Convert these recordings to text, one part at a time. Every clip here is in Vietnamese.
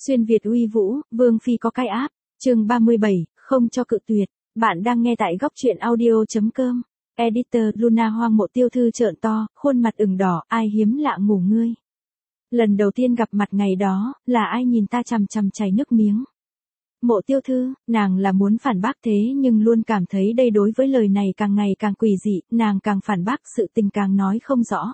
Xuyên Việt uy vũ, Vương Phi có cái áp, chương 37, không cho cự tuyệt. Bạn đang nghe tại góc truyện audio.com. Editor Luna Hoang Mộ Tiêu Thư trợn to, khuôn mặt ửng đỏ, ai hiếm lạ ngủ ngươi. Lần đầu tiên gặp mặt ngày đó, là ai nhìn ta chằm chằm chảy nước miếng. Mộ Tiêu Thư, nàng là muốn phản bác thế nhưng luôn cảm thấy đây đối với lời này càng ngày càng quỷ dị, nàng càng phản bác sự tình càng nói không rõ.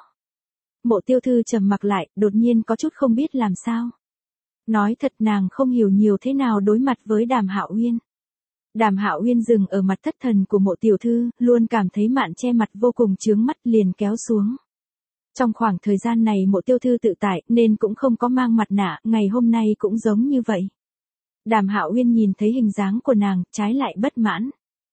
Mộ Tiêu Thư trầm mặc lại, đột nhiên có chút không biết làm sao. Nói thật nàng không hiểu nhiều thế nào đối mặt với Đàm Hạo Uyên. Đàm Hạo Uyên dừng ở mặt thất thần của Mộ tiểu thư, luôn cảm thấy mạn che mặt vô cùng chướng mắt liền kéo xuống. Trong khoảng thời gian này Mộ Tiêu Thư tự tại nên cũng không có mang mặt nạ, ngày hôm nay cũng giống như vậy. Đàm Hạo Uyên nhìn thấy hình dáng của nàng, trái lại bất mãn.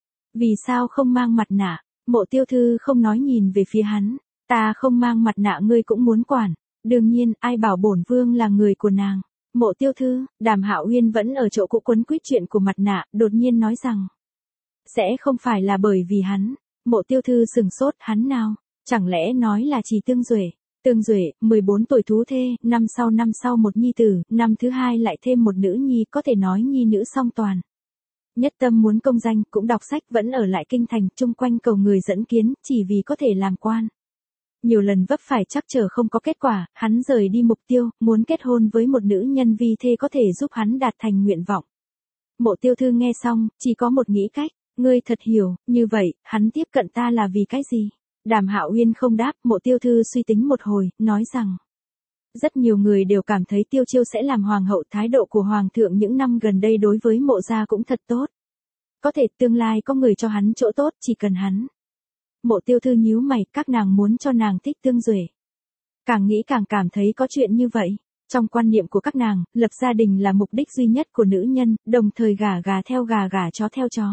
Vì sao không mang mặt nạ? Mộ Tiêu Thư không nói nhìn về phía hắn. Ta không mang mặt nạ ngươi cũng muốn quản. Đương nhiên, ai bảo bổn vương là người của nàng. Mộ Tiêu Thư, Đàm Hạo Uyên vẫn ở chỗ cũ quấn quýt chuyện của mặt nạ, đột nhiên nói rằng. Sẽ không phải là bởi vì hắn. Mộ Tiêu Thư sừng sốt, hắn nào? Chẳng lẽ nói là chỉ Tương Duệ? Tương Duệ, 14 tuổi thú thê, năm sau một nhi tử, năm thứ hai lại thêm một nữ nhi, có thể nói nhi nữ song toàn. Nhất tâm muốn công danh, cũng đọc sách vẫn ở lại kinh thành, chung quanh cầu người dẫn kiến, chỉ vì có thể làm quan. Nhiều lần vấp phải trắc trở không có kết quả, hắn rời đi mục tiêu, muốn kết hôn với một nữ nhân vi thê có thể giúp hắn đạt thành nguyện vọng. Mộ Tiêu Thư nghe xong, chỉ có một nghĩ cách, ngươi thật hiểu, như vậy, hắn tiếp cận ta là vì cái gì? Đàm Hạo Uyên không đáp, Mộ Tiêu Thư suy tính một hồi, nói rằng. Rất nhiều người đều cảm thấy Tiêu Chiêu sẽ làm hoàng hậu, thái độ của hoàng thượng những năm gần đây đối với Mộ gia cũng thật tốt. Có thể tương lai có người cho hắn chỗ tốt, chỉ cần hắn. Mộ Tiêu Thư nhíu mày, các nàng muốn cho nàng thích Tương Duệ. Càng nghĩ càng cảm thấy có chuyện như vậy. Trong quan niệm của các nàng, lập gia đình là mục đích duy nhất của nữ nhân, đồng thời gà theo gà, gà chó theo chó.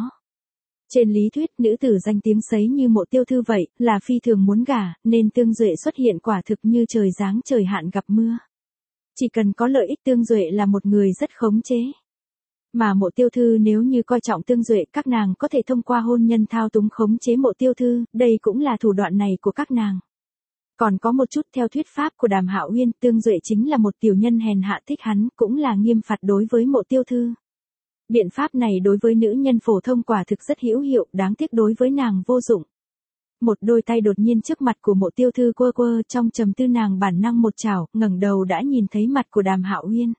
Trên lý thuyết, nữ tử danh tiếng sấy như Mộ Tiêu Thư vậy, là phi thường muốn gả, nên Tương Duệ xuất hiện quả thực như trời giáng trời hạn gặp mưa. Chỉ cần có lợi ích Tương Duệ là một người rất khống chế. Mà Mộ Tiêu Thư nếu như coi trọng Tương Duệ, các nàng có thể thông qua hôn nhân thao túng khống chế Mộ Tiêu Thư, đây cũng là thủ đoạn này của các nàng. Còn có một chút theo thuyết pháp của Đàm Hạo Uyên, Tương Duệ chính là một tiểu nhân hèn hạ thích hắn, cũng là nghiêm phạt đối với Mộ Tiêu Thư. Biện pháp này đối với nữ nhân phổ thông quả thực rất hữu hiệu, đáng tiếc đối với nàng vô dụng. Một đôi tay đột nhiên trước mặt của Mộ Tiêu Thư quơ quơ, trong trầm tư nàng bản năng một chảo, ngẩng đầu đã nhìn thấy mặt của Đàm Hạo Uyên.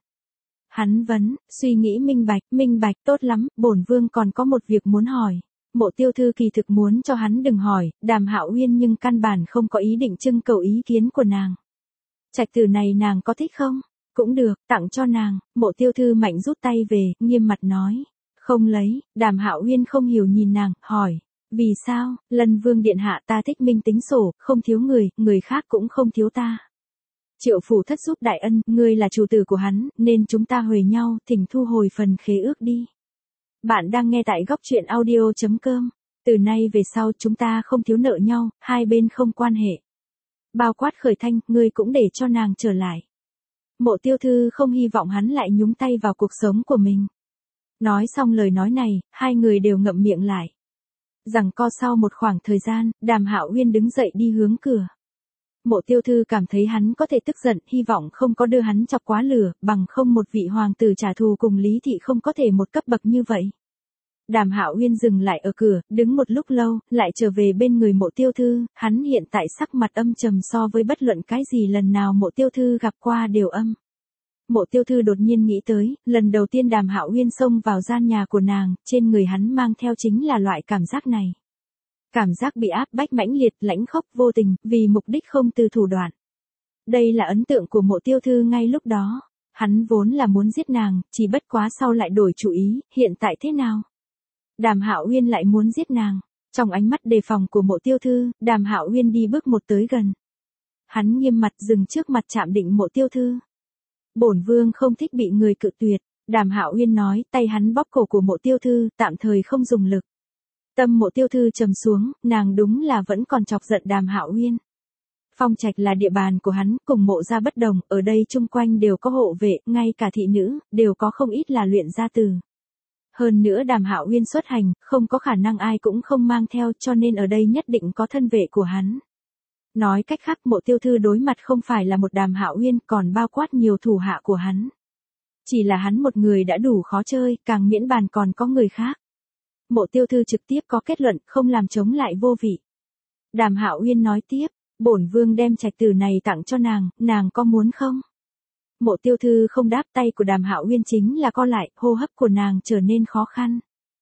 Hắn vấn, suy nghĩ minh bạch, tốt lắm, bổn vương còn có một việc muốn hỏi. Mộ Tiêu Thư kỳ thực muốn cho hắn đừng hỏi, Đàm Hạo Uyên nhưng căn bản không có ý định trưng cầu ý kiến của nàng. Trạch tử này nàng có thích không? Cũng được, tặng cho nàng. Mộ Tiêu Thư mạnh rút tay về, nghiêm mặt nói. Không lấy. Đàm Hạo Uyên không hiểu nhìn nàng, hỏi. Vì sao? Lân vương điện hạ, ta thích minh tính sổ, không thiếu người khác cũng không thiếu ta. Triệu phủ thất giúp đại ân, ngươi là chủ tử của hắn, nên chúng ta huề nhau, thỉnh thu hồi phần khế ước đi. Bạn đang nghe tại góc truyện audio.com. Từ nay về sau chúng ta không thiếu nợ nhau, hai bên không quan hệ. Bao quát khởi thanh, ngươi cũng để cho nàng trở lại. Mộ Tiêu Thư không hy vọng hắn lại nhúng tay vào cuộc sống của mình. Nói xong lời nói này, hai người đều ngậm miệng lại. Giằng co sau một khoảng thời gian, Đàm Hạo Uyên đứng dậy đi hướng cửa. Mộ Tiêu Thư cảm thấy hắn có thể tức giận, hy vọng không có đưa hắn chọc quá lửa, bằng không một vị hoàng tử trả thù cùng Lý Thị không có thể một cấp bậc như vậy. Đàm Hạo Uyên dừng lại ở cửa, đứng một lúc lâu, lại trở về bên người Mộ Tiêu Thư, hắn hiện tại sắc mặt âm trầm so với bất luận cái gì lần nào Mộ Tiêu Thư gặp qua đều âm. Mộ Tiêu Thư đột nhiên nghĩ tới, lần đầu tiên Đàm Hạo Uyên xông vào gian nhà của nàng, trên người hắn mang theo chính là loại cảm giác này. Cảm giác bị áp bách mãnh liệt, lãnh khốc vô tình, vì mục đích không từ thủ đoạn. Đây là ấn tượng của Mộ Tiêu Thư ngay lúc đó. Hắn vốn là muốn giết nàng, chỉ bất quá sau lại đổi chủ ý, hiện tại thế nào? Đàm Hạo Uyên lại muốn giết nàng. Trong ánh mắt đề phòng của Mộ Tiêu Thư, Đàm Hạo Uyên đi bước một tới gần. Hắn nghiêm mặt dừng trước mặt chạm định Mộ Tiêu Thư. Bổn vương không thích bị người cự tuyệt. Đàm Hạo Uyên nói, tay hắn bóp cổ của Mộ Tiêu Thư, tạm thời không dùng lực. Tâm Mộ Tiêu Thư trầm xuống, nàng đúng là vẫn còn chọc giận Đàm Hạo Uyên. Phong Trạch là địa bàn của hắn, cùng Mộ gia bất đồng, ở đây chung quanh đều có hộ vệ, ngay cả thị nữ, đều có không ít là luyện gia tử. Hơn nữa Đàm Hạo Uyên xuất hành, không có khả năng ai cũng không mang theo, cho nên ở đây nhất định có thân vệ của hắn. Nói cách khác Mộ Tiêu Thư đối mặt không phải là một Đàm Hạo Uyên, còn bao quát nhiều thủ hạ của hắn. Chỉ là hắn một người đã đủ khó chơi, càng miễn bàn còn có người khác. Mộ Tiêu Thư trực tiếp có kết luận, không làm chống lại vô vị. Đàm Hạo Uyên nói tiếp, bổn vương đem trạch tử này tặng cho nàng có muốn không? Mộ Tiêu Thư không đáp, tay của Đàm Hạo Uyên chính là co lại, hô hấp của nàng trở nên khó khăn.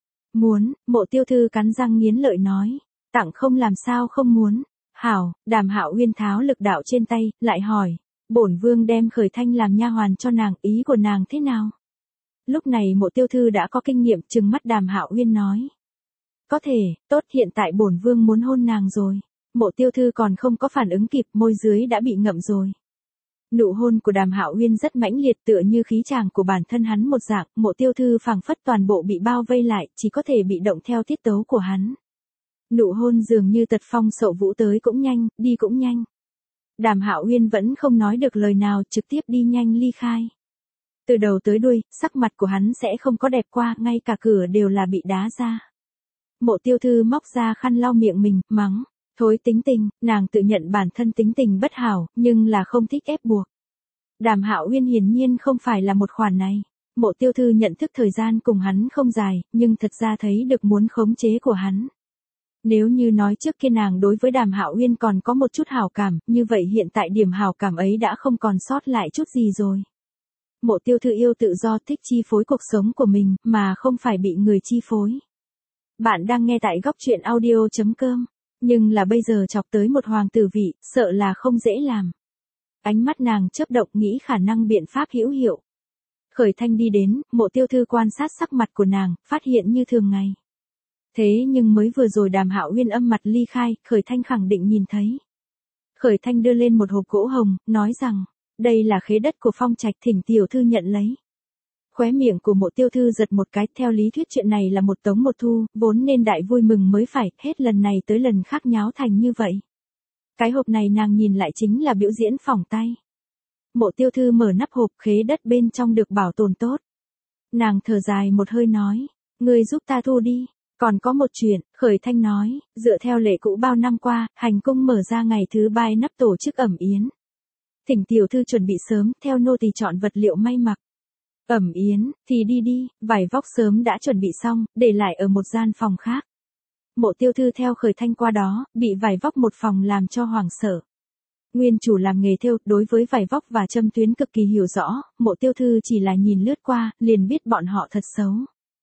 Muốn, Mộ Tiêu Thư cắn răng nghiến lợi nói, tặng không làm sao không muốn. Hảo, Đàm Hạo Uyên tháo lực đạo trên tay, lại hỏi, bổn vương đem Khởi Thanh làm nha hoàn cho nàng, ý của nàng thế nào? Lúc này Mộ Tiêu Thư đã có kinh nghiệm, trừng mắt Đàm Hạo Uyên nói. Có thể, tốt, hiện tại bổn vương muốn hôn nàng rồi. Mộ Tiêu Thư còn không có phản ứng kịp, môi dưới đã bị ngậm rồi. Nụ hôn của Đàm Hạo Uyên rất mãnh liệt, tựa như khí chàng của bản thân hắn một dạng, Mộ Tiêu Thư phảng phất toàn bộ bị bao vây lại, chỉ có thể bị động theo tiết tấu của hắn. Nụ hôn dường như tật phong sậu vũ, tới cũng nhanh, đi cũng nhanh. Đàm Hạo Uyên vẫn không nói được lời nào, trực tiếp đi nhanh ly khai. Từ đầu tới đuôi, sắc mặt của hắn sẽ không có đẹp qua, ngay cả cửa đều là bị đá ra. Mộ Tiêu Thư móc ra khăn lau miệng mình, mắng. Thối tính tình, nàng tự nhận bản thân tính tình bất hảo, nhưng là không thích ép buộc. Đàm Hạo Uyên hiển nhiên không phải là một khoản này. Mộ Tiêu Thư nhận thức thời gian cùng hắn không dài, nhưng thật ra thấy được muốn khống chế của hắn. Nếu như nói trước kia nàng đối với Đàm Hạo Uyên còn có một chút hảo cảm, như vậy hiện tại điểm hảo cảm ấy đã không còn sót lại chút gì rồi. Mộ Tiêu Thư yêu tự do, thích chi phối cuộc sống của mình, mà không phải bị người chi phối. Bạn đang nghe tại góc truyện audio.com. Nhưng là bây giờ chọc tới một hoàng tử vị, sợ là không dễ làm. Ánh mắt nàng chớp động, nghĩ khả năng biện pháp hữu hiệu. Khởi Thanh đi đến, Mộ Tiêu Thư quan sát sắc mặt của nàng, phát hiện như thường ngày. Thế nhưng mới vừa rồi Đàm Hạo Uyên âm mặt ly khai, Khởi Thanh khẳng định nhìn thấy. Khởi Thanh đưa lên một hộp gỗ hồng, nói rằng, đây là khế đất của Phong Trạch, thỉnh tiểu thư nhận lấy. Khóe miệng của Mộ Tiêu Thư giật một cái, theo lý thuyết chuyện này là một tống một thu, vốn nên đại vui mừng mới phải, hết lần này tới lần khác nháo thành như vậy. Cái hộp này nàng nhìn lại chính là biểu diễn phỏng tay. Mộ Tiêu Thư mở nắp hộp, khế đất bên trong được bảo tồn tốt. Nàng thở dài một hơi nói, ngươi giúp ta thu đi. Còn có một chuyện, Khởi Thanh nói, dựa theo lệ cũ bao năm qua, hành cung mở ra ngày thứ 3 nắp tổ chức ẩm yến. Thỉnh tiểu thư chuẩn bị sớm, theo nô tỳ chọn vật liệu may mặc. Ẩm yến, thì đi đi, vải vóc sớm đã chuẩn bị xong, để lại ở một gian phòng khác. Mộ Tiêu Thư theo Khởi Thanh qua đó, bị vải vóc một phòng làm cho hoảng sợ. Nguyên chủ làm nghề thêu, đối với vải vóc và châm tuyến cực kỳ hiểu rõ, Mộ Tiêu Thư chỉ là nhìn lướt qua, liền biết bọn họ thật xấu.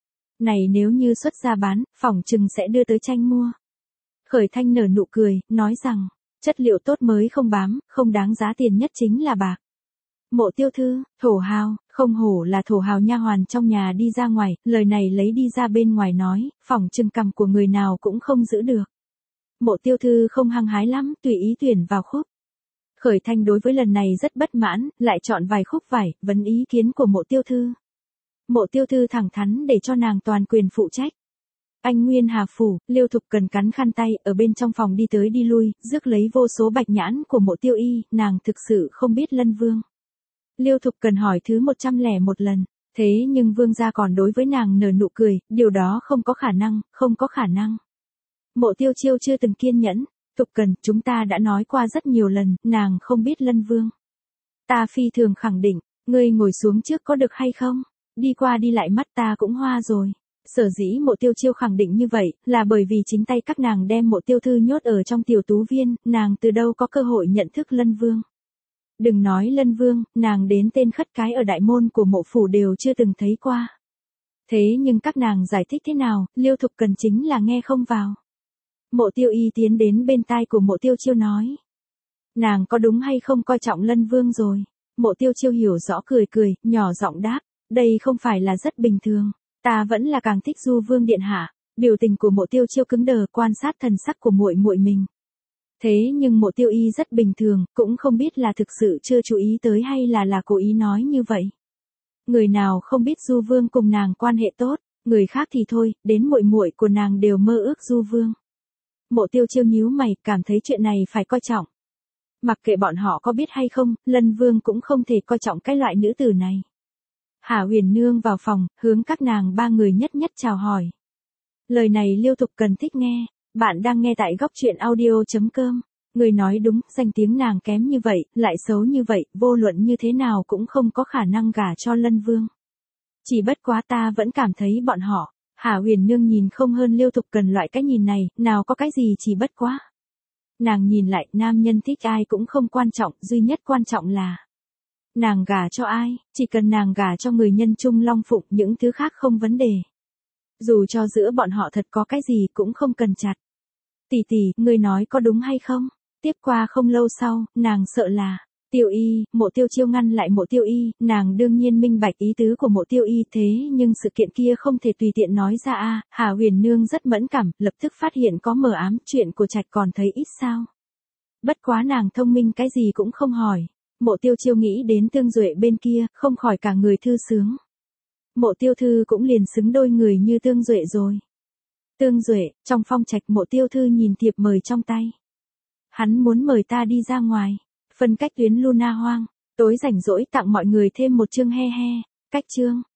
Này nếu như xuất ra bán, phỏng chừng sẽ đưa tới tranh mua. Khởi Thanh nở nụ cười, nói rằng, chất liệu tốt mới không bám, không đáng giá tiền nhất chính là bạc. Mộ Tiêu Thư, thổ hào, không hổ là thổ hào nha hoàn trong nhà đi ra ngoài, lời này lấy đi ra bên ngoài nói, phỏng chừng cằm của người nào cũng không giữ được. Mộ Tiêu Thư không hăng hái lắm, tùy ý tuyển vào khúc. Khởi Thanh đối với lần này rất bất mãn, lại chọn vài khúc vải, vấn ý kiến của Mộ Tiêu Thư. Mộ Tiêu Thư thẳng thắn để cho nàng toàn quyền phụ trách. Anh Nguyên Hà Phủ, Liêu Thục Cần cắn khăn tay, ở bên trong phòng đi tới đi lui, rước lấy vô số bạch nhãn của Mộ Tiêu Y, nàng thực sự không biết Lân Vương. Liêu Thục Cần hỏi thứ 101 lần, thế nhưng vương gia còn đối với nàng nở nụ cười, điều đó không có khả năng, không có khả năng. Mộ Tiêu Chiêu chưa từng kiên nhẫn, Thục Cần, chúng ta đã nói qua rất nhiều lần, nàng không biết Lân Vương. Ta phi thường khẳng định, ngươi ngồi xuống trước có được hay không? Đi qua đi lại mắt ta cũng hoa rồi. Sở dĩ Mộ Tiêu Chiêu khẳng định như vậy, là bởi vì chính tay các nàng đem Mộ Tiêu Thư nhốt ở trong tiểu tú viên, nàng từ đâu có cơ hội nhận thức Lân Vương. Đừng nói Lân Vương, nàng đến tên khất cái ở đại môn của Mộ Phủ đều chưa từng thấy qua. Thế nhưng các nàng giải thích thế nào, Liêu Thục Cần chính là nghe không vào. Mộ Tiêu Y tiến đến bên tai của Mộ Tiêu Chiêu nói. Nàng có đúng hay không coi trọng Lân Vương rồi? Mộ Tiêu Chiêu hiểu rõ cười cười, nhỏ giọng đáp, đây không phải là rất bình thường. Ta vẫn là càng thích Du Vương điện hạ. Biểu tình của Mộ Tiêu Chiêu cứng đờ, quan sát thần sắc của muội muội mình. Thế nhưng Mộ Tiêu Y rất bình thường, cũng không biết là thực sự chưa chú ý tới hay là cố ý nói như vậy. Người nào không biết Du Vương cùng nàng quan hệ tốt, người khác thì thôi, đến muội muội của nàng đều mơ ước Du Vương. Mộ Tiêu Chiêu nhíu mày, cảm thấy chuyện này phải coi trọng. Mặc kệ bọn họ có biết hay không, Lân Vương cũng không thể coi trọng cái loại nữ tử này. Hà Huyền Nương vào phòng, hướng các nàng ba người nhất nhất chào hỏi. Lời này Liêu Thục Cần thích nghe. Bạn đang nghe tại góc truyện audio.com. Người nói đúng, danh tiếng nàng kém như vậy, lại xấu như vậy, vô luận như thế nào cũng không có khả năng gả cho Lân Vương. Chỉ bất quá ta vẫn cảm thấy bọn họ, Hà Huyền Nương nhìn không hơn Liêu Thục Cần loại cái nhìn này, nào có cái gì chỉ bất quá. Nàng nhìn lại, nam nhân thích ai cũng không quan trọng, duy nhất quan trọng là nàng gả cho ai, chỉ cần nàng gả cho người nhân trung long phụng, những thứ khác không vấn đề. Dù cho giữa bọn họ thật có cái gì cũng không cần chặt. Tỷ tỷ, ngươi nói có đúng hay không? Tiếp qua không lâu sau, nàng sợ là Tiêu Y, Mộ Tiêu Chiêu ngăn lại Mộ Tiêu Y, nàng đương nhiên minh bạch ý tứ của Mộ Tiêu Y, thế nhưng sự kiện kia không thể tùy tiện nói ra a. Hà Huyền Nương rất mẫn cảm, lập tức phát hiện có mờ ám, chuyện của Trạch còn thấy ít sao? Bất quá nàng thông minh cái gì cũng không hỏi. Mộ Tiêu Chiêu nghĩ đến Tương Duệ bên kia, không khỏi cả người thư sướng. Mộ Tiêu Thư cũng liền xứng đôi người như Tương Duệ rồi. Tương Duệ, trong phong trạch Mộ Tiêu Thư nhìn thiệp mời trong tay. Hắn muốn mời ta đi ra ngoài. Phân cách tuyến Luna Hoang. Tối rảnh rỗi tặng mọi người thêm một chương he he. Cách chương.